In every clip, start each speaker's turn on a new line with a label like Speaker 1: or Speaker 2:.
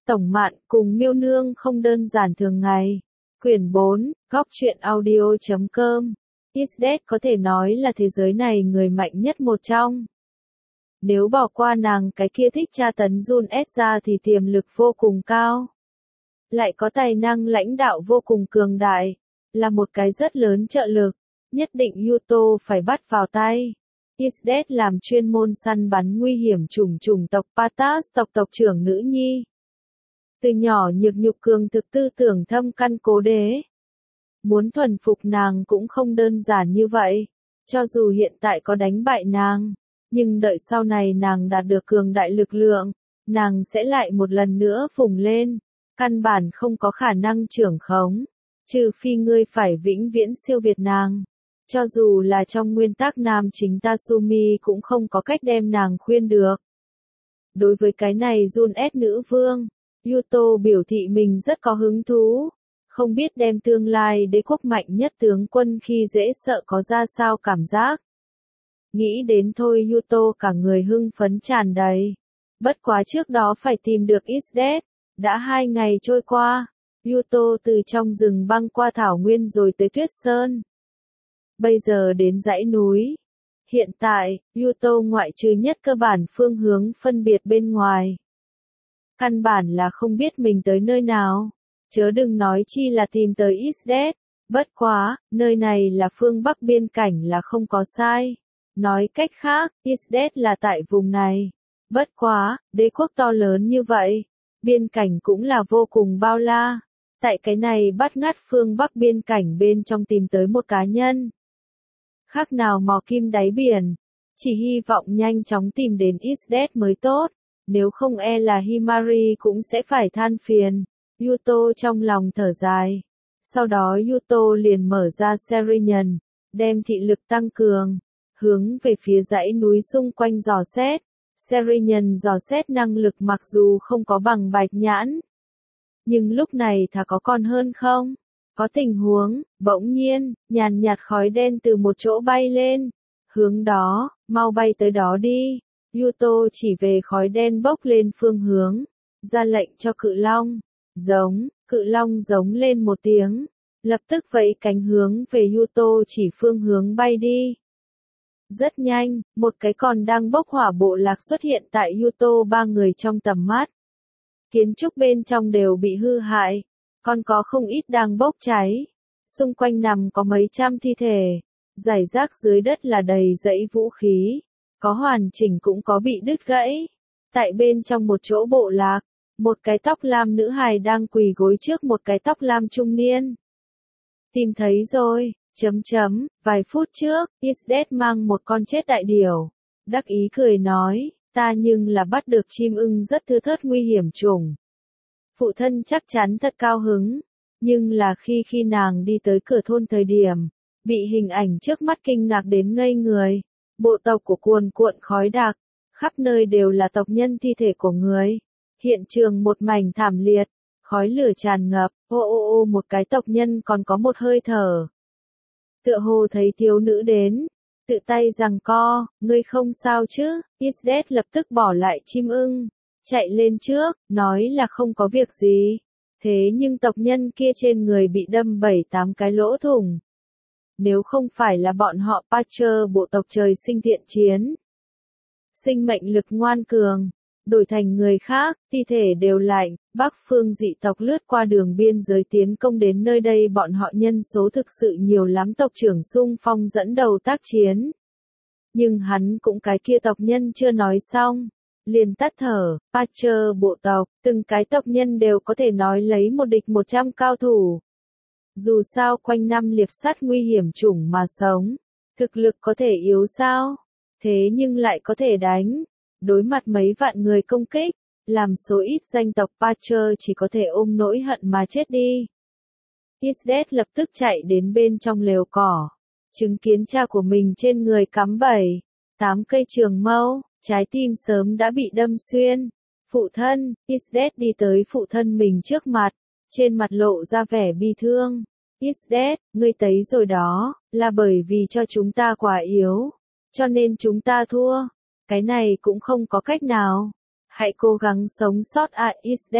Speaker 1: Tổng Mạn cùng Miêu Nương không đơn giản thường ngày. Quyển 4, Góc truyện audio.com. Isdet có thể nói là thế giới này người mạnh nhất một trong. Nếu bỏ qua nàng cái kia thích tra tấn Jun S ra thì tiềm lực vô cùng cao. Lại có tài năng lãnh đạo vô cùng cường đại, là một cái rất lớn trợ lực, nhất định Yuto phải bắt vào tay. Isdet làm chuyên môn săn bắn nguy hiểm chủng tộc Patas tộc trưởng nữ nhi. Từ nhỏ nhược nhục cường thực tư tưởng thâm căn cố đế. Muốn thuần phục nàng cũng không đơn giản như vậy. Cho dù hiện tại có đánh bại nàng, nhưng đợi sau này nàng đạt được cường đại lực lượng, nàng sẽ lại một lần nữa phùng lên. Căn bản không có khả năng trưởng khống, trừ phi ngươi phải vĩnh viễn siêu việt nàng. Cho dù là trong nguyên tắc nam chính Tatsumi cũng không có cách đem nàng khuyên được. Đối với cái này Jun S nữ vương, Yuto biểu thị mình rất có hứng thú, không biết đem tương lai đế quốc mạnh nhất tướng quân khi dễ sợ có ra sao cảm giác. Nghĩ đến thôi Yuto cả người hưng phấn tràn đầy. Bất quá trước đó phải tìm được Isdet. Đã 2 ngày trôi qua, Yuto từ trong rừng băng qua thảo nguyên rồi tới tuyết sơn. Bây giờ đến dãy núi. Hiện tại, Yuto ngoại trừ nhất cơ bản phương hướng phân biệt bên ngoài. Căn bản là không biết mình tới nơi nào. Chớ đừng nói chi là tìm tới Isdet. Bất quá, nơi này là phương Bắc biên cảnh là không có sai. Nói cách khác, Isdet là tại vùng này. Bất quá, đế quốc to lớn như vậy. Biên cảnh cũng là vô cùng bao la. Tại cái này bắt ngắt phương Bắc biên cảnh bên trong tìm tới một cá nhân. Khác nào mò kim đáy biển. Chỉ hy vọng nhanh chóng tìm đến Isdet mới tốt. Nếu không e là Himari cũng sẽ phải than phiền. Yuto trong lòng thở dài. Sau đó Yuto liền mở ra Serinhân, đem thị lực tăng cường, hướng về phía dãy núi xung quanh dò xét. Serinhân dò xét năng lực mặc dù không có bằng Bạch Nhãn, nhưng lúc này thà có còn hơn không? Có tình huống, bỗng nhiên, nhàn nhạt khói đen từ một chỗ bay lên. Hướng đó, mau bay tới đó đi. Yuto chỉ về khói đen bốc lên phương hướng, ra lệnh cho cự long. Cự long giống lên một tiếng, lập tức vẫy cánh hướng về Yuto chỉ phương hướng bay đi. Rất nhanh, một cái còn đang bốc hỏa bộ lạc xuất hiện tại Yuto 3 người trong tầm mắt. Kiến trúc bên trong đều bị hư hại, còn có không ít đang bốc cháy. Xung quanh nằm có mấy trăm thi thể, rải rác dưới đất là đầy dãy vũ khí, có hoàn chỉnh cũng có bị đứt gãy. Tại bên trong một chỗ bộ lạc, một cái tóc lam nữ hài đang quỳ gối trước một cái tóc lam trung niên. Tìm thấy rồi. Vài phút trước, Isdet mang một con chết đại điểu. Đắc ý cười nói, ta nhưng là bắt được chim ưng rất thưa thớt nguy hiểm chủng. Phụ thân chắc chắn thật cao hứng. Nhưng là khi nàng đi tới cửa thôn thời điểm, bị hình ảnh trước mắt kinh ngạc đến ngây người. Bộ tộc của cuồn cuộn khói đặc, khắp nơi đều là tộc nhân thi thể của người. Hiện trường một mảnh thảm liệt, khói lửa tràn ngập, một cái tộc nhân còn có một hơi thở. Tựa hồ thấy thiếu nữ đến, tự tay giằng co, ngươi không sao chứ? Isdet lập tức bỏ lại chim ưng, chạy lên trước, nói là không có việc gì. Thế nhưng tộc nhân kia trên người bị đâm 7-8 cái lỗ thủng. Nếu không phải là bọn họ Patcher bộ tộc trời sinh thiện chiến, sinh mệnh lực ngoan cường, đổi thành người khác, thi thể đều lạnh. Bắc phương dị tộc lướt qua đường biên giới tiến công đến nơi đây, bọn họ nhân số thực sự nhiều lắm. Tộc trưởng xung phong dẫn đầu tác chiến. Nhưng hắn cũng cái kia tộc nhân chưa nói xong, liền tắt thở. Patcher bộ tộc, từng cái tộc nhân đều có thể nói lấy một địch 100 cao thủ. Dù sao quanh năm liệp sắt nguy hiểm chủng mà sống, thực lực có thể yếu sao? Thế nhưng lại có thể đánh. Đối mặt mấy vạn người công kích, làm số ít danh tộc Patcher chỉ có thể ôm nỗi hận mà chết đi. Isdet lập tức chạy đến bên trong lều cỏ, chứng kiến cha của mình trên người cắm 7-8 cây trường mâu, trái tim sớm đã bị đâm xuyên. Phụ thân, Isdet đi tới phụ thân mình trước mặt, trên mặt lộ ra vẻ bi thương. Isdet, ngươi thấy rồi đó, là bởi vì cho chúng ta quá yếu, cho nên chúng ta thua. Cái này cũng không có cách nào. Hãy cố gắng sống sót Isdet.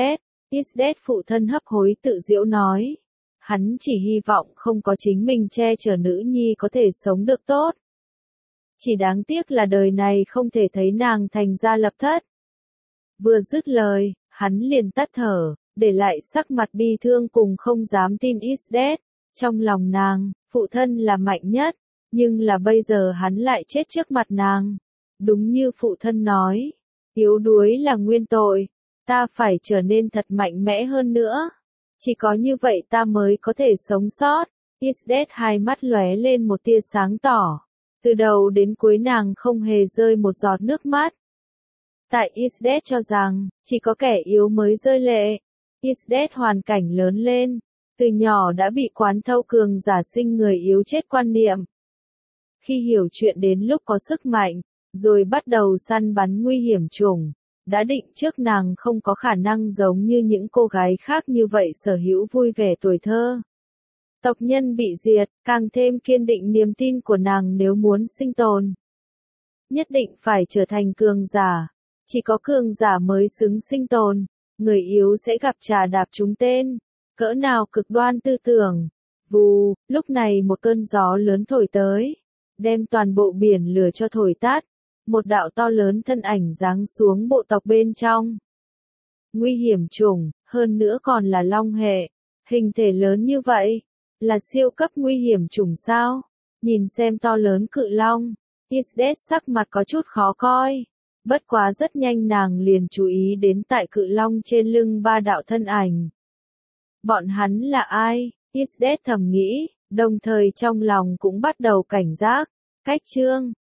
Speaker 1: Isdet phụ thân hấp hối tự giễu nói. Hắn chỉ hy vọng không có chính mình che chở nữ nhi có thể sống được tốt. Chỉ đáng tiếc là đời này không thể thấy nàng thành gia lập thất. Vừa dứt lời, hắn liền tắt thở, để lại sắc mặt bi thương cùng không dám tin Isdet. Trong lòng nàng, phụ thân là mạnh nhất, nhưng là bây giờ hắn lại chết trước mặt nàng. Đúng như phụ thân nói, yếu đuối là nguyên tội, ta phải trở nên thật mạnh mẽ hơn nữa. Chỉ có như vậy ta mới có thể sống sót. Isdet hai mắt lóe lên một tia sáng tỏ. Từ đầu đến cuối nàng không hề rơi một giọt nước mắt. Tại Isdet cho rằng, chỉ có kẻ yếu mới rơi lệ. Isdet hoàn cảnh lớn lên, từ nhỏ đã bị quán thâu cường giả sinh người yếu chết quan niệm. Khi hiểu chuyện đến lúc có sức mạnh, rồi bắt đầu săn bắn nguy hiểm chủng, đã định trước nàng không có khả năng giống như những cô gái khác như vậy sở hữu vui vẻ tuổi thơ. Tộc nhân bị diệt, càng thêm kiên định niềm tin của nàng nếu muốn sinh tồn. Nhất định phải trở thành cường giả, chỉ có cường giả mới xứng sinh tồn, người yếu sẽ gặp trà đạp trúng tên, cỡ nào cực đoan tư tưởng. Vù, lúc này một cơn gió lớn thổi tới, đem toàn bộ biển lửa cho thổi tắt. Một đạo to lớn thân ảnh giáng xuống bộ tộc bên trong. Nguy hiểm chủng, hơn nữa còn là long hệ. Hình thể lớn như vậy, là siêu cấp nguy hiểm chủng sao? Nhìn xem to lớn cự long, Isdet sắc mặt có chút khó coi. Bất quá rất nhanh nàng liền chú ý đến tại cự long trên lưng ba đạo thân ảnh. Bọn hắn là ai? Isdet thầm nghĩ, đồng thời trong lòng cũng bắt đầu cảnh giác. Cách chương